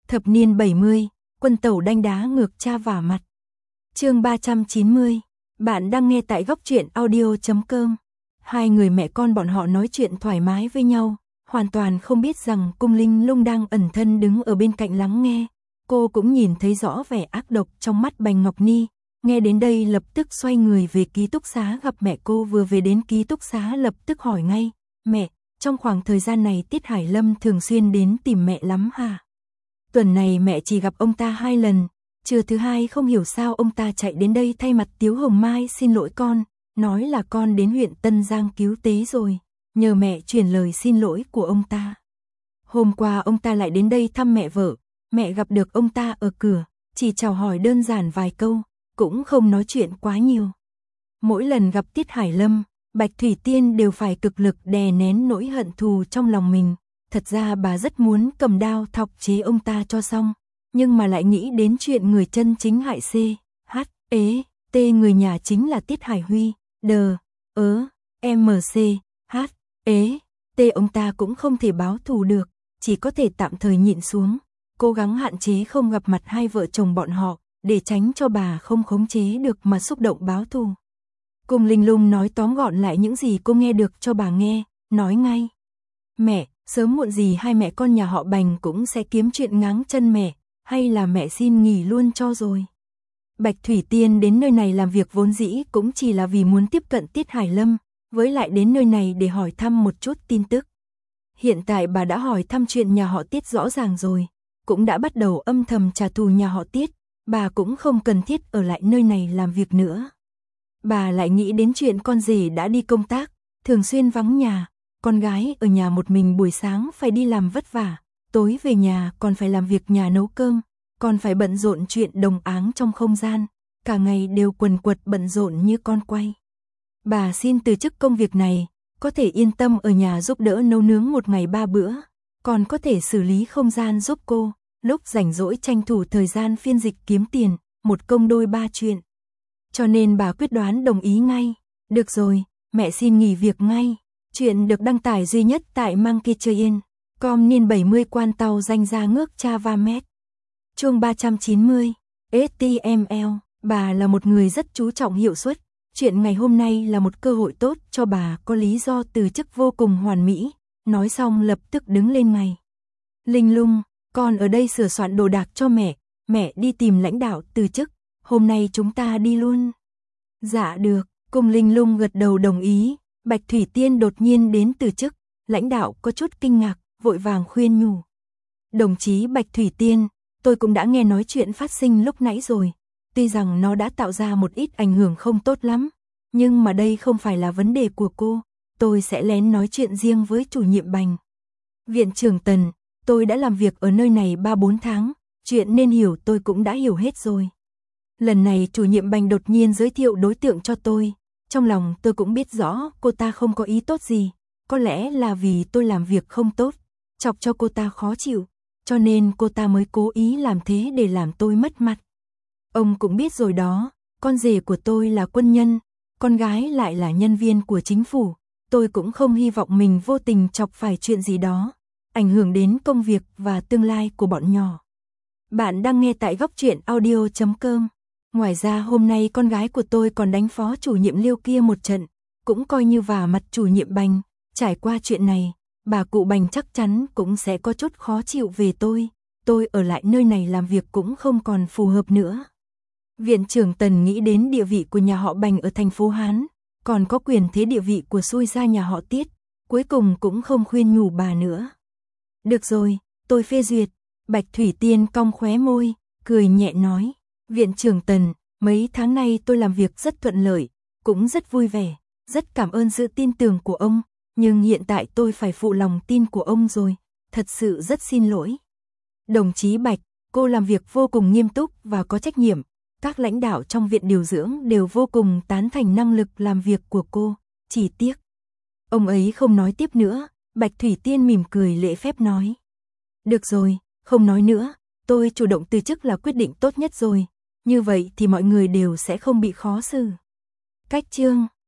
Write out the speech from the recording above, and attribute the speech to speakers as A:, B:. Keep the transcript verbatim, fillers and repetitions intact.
A: Thập niên bảy mươi, quân tẩu đanh đá ngược cha vả mặt. Chương ba trăm chín mươi. Bạn đang nghe tại góc truyện audio chấm com. Hai người mẹ con bọn họ nói chuyện thoải mái với nhau, hoàn toàn không biết rằng Cung Linh Lung đang ẩn thân đứng ở bên cạnh lắng nghe. Cô cũng nhìn thấy rõ vẻ ác độc trong mắt Bành Ngọc Ni. Nghe đến đây lập tức xoay người về ký túc xá gặp mẹ. Cô vừa về đến ký túc xá lập tức hỏi ngay: "Mẹ, trong khoảng thời gian này Tiết Hải Lâm thường xuyên đến tìm mẹ lắm hả?" Tuần này mẹ chỉ gặp ông ta hai lần, trưa thứ hai không hiểu sao ông ta chạy đến đây thay mặt Tiếu Hồng Mai xin lỗi con, nói là con đến huyện Tân Giang cứu tế rồi, nhờ mẹ truyền lời xin lỗi của ông ta. Hôm qua ông ta lại đến đây thăm mẹ vợ, mẹ gặp được ông ta ở cửa, chỉ chào hỏi đơn giản vài câu, cũng không nói chuyện quá nhiều. Mỗi lần gặp Tiết Hải Lâm, Bạch Thủy Tiên đều phải cực lực đè nén nỗi hận thù trong lòng mình. Thật ra bà rất muốn cầm đao thọc chế ông ta cho xong, nhưng mà lại nghĩ đến chuyện người chân chính hại C, H, E, T người nhà chính là Tiết Hải Huy, D, ớ, M, C, H, E, T ông ta cũng không thể báo thù được, chỉ có thể tạm thời nhịn xuống, cố gắng hạn chế không gặp mặt hai vợ chồng bọn họ, để tránh cho bà không khống chế được mà xúc động báo thù. Cung Linh Lung nói tóm gọn lại những gì cô nghe được cho bà nghe, nói ngay: "Mẹ, sớm muộn gì hai mẹ con nhà họ Bành cũng sẽ kiếm chuyện ngáng chân mẹ, hay là mẹ xin nghỉ luôn cho rồi." Bạch Thủy Tiên đến nơi này làm việc vốn dĩ cũng chỉ là vì muốn tiếp cận Tiết Hải Lâm, với lại đến nơi này để hỏi thăm một chút tin tức. Hiện tại bà đã hỏi thăm chuyện nhà họ Tiết rõ ràng rồi, cũng đã bắt đầu âm thầm trả thù nhà họ Tiết, bà cũng không cần thiết ở lại nơi này làm việc nữa. Bà lại nghĩ đến chuyện con rể đã đi công tác, thường xuyên vắng nhà. Con gái ở nhà một mình buổi sáng phải đi làm vất vả, tối về nhà còn phải làm việc nhà nấu cơm, còn phải bận rộn chuyện đồng áng trong không gian, cả ngày đều quần quật bận rộn như con quay. Bà xin từ chức công việc này, có thể yên tâm ở nhà giúp đỡ nấu nướng một ngày ba bữa, còn có thể xử lý không gian giúp cô, lúc rảnh rỗi tranh thủ thời gian phiên dịch kiếm tiền, một công đôi ba chuyện. Cho nên bà quyết đoán đồng ý ngay. Được rồi, mẹ xin nghỉ việc ngay. Chuyện được đăng tải duy nhất tại Monkey Train chấm com niên bảy mươi quan tàu danh ra ngước cha va mét. Chương ba trăm chín mươi. ét tê em lờ. Bà là một người rất chú trọng hiệu suất. Chuyện ngày hôm nay là một cơ hội tốt cho bà có lý do từ chức vô cùng hoàn mỹ. Nói xong lập tức đứng lên ngay. "Linh Lung, con ở đây sửa soạn đồ đạc cho mẹ. Mẹ đi tìm lãnh đạo từ chức. Hôm nay chúng ta đi luôn." "Dạ được." Cung Linh Lung gật đầu đồng ý. Bạch Thủy Tiên đột nhiên đến từ chức, lãnh đạo có chút kinh ngạc, vội vàng khuyên nhủ: "Đồng chí Bạch Thủy Tiên, tôi cũng đã nghe nói chuyện phát sinh lúc nãy rồi, tuy rằng nó đã tạo ra một ít ảnh hưởng không tốt lắm, nhưng mà đây không phải là vấn đề của cô, tôi sẽ lén nói chuyện riêng với chủ nhiệm Bành. Viện trưởng Tần, tôi đã làm việc ở nơi này ba bốn tháng, chuyện nên hiểu tôi cũng đã hiểu hết rồi. Lần này chủ nhiệm Bành đột nhiên giới thiệu đối tượng cho tôi. Trong lòng tôi cũng biết rõ cô ta không có ý tốt gì, có lẽ là vì tôi làm việc không tốt, chọc cho cô ta khó chịu, cho nên cô ta mới cố ý làm thế để làm tôi mất mặt. Ông cũng biết rồi đó, con rể của tôi là quân nhân, con gái lại là nhân viên của chính phủ, tôi cũng không hy vọng mình vô tình chọc phải chuyện gì đó, ảnh hưởng đến công việc và tương lai của bọn nhỏ." Bạn đang nghe tại góc truyện audio chấm com. Ngoài ra hôm nay con gái của tôi còn đánh phó chủ nhiệm Liêu kia một trận, cũng coi như vả mặt chủ nhiệm Bành. Trải qua chuyện này, bà cụ Bành chắc chắn cũng sẽ có chút khó chịu về tôi. Tôi ở lại nơi này làm việc cũng không còn phù hợp nữa. Viện trưởng Tần nghĩ đến địa vị của nhà họ Bành ở thành phố Hán, còn có quyền thế địa vị của xui gia nhà họ Tiết, cuối cùng cũng không khuyên nhủ bà nữa. "Được rồi, tôi phê duyệt." Bạch Thủy Tiên cong khóe môi, cười nhẹ nói: "Viện trưởng Tần, mấy tháng nay tôi làm việc rất thuận lợi, cũng rất vui vẻ, rất cảm ơn sự tin tưởng của ông, nhưng hiện tại tôi phải phụ lòng tin của ông rồi, thật sự rất xin lỗi." "Đồng chí Bạch, cô làm việc vô cùng nghiêm túc và có trách nhiệm, các lãnh đạo trong viện điều dưỡng đều vô cùng tán thành năng lực làm việc của cô, chỉ tiếc." Ông ấy không nói tiếp nữa, Bạch Thủy Tiên mỉm cười lễ phép nói: "Được rồi, không nói nữa, tôi chủ động từ chức là quyết định tốt nhất rồi. Như vậy thì mọi người đều sẽ không bị khó xử." Cách chương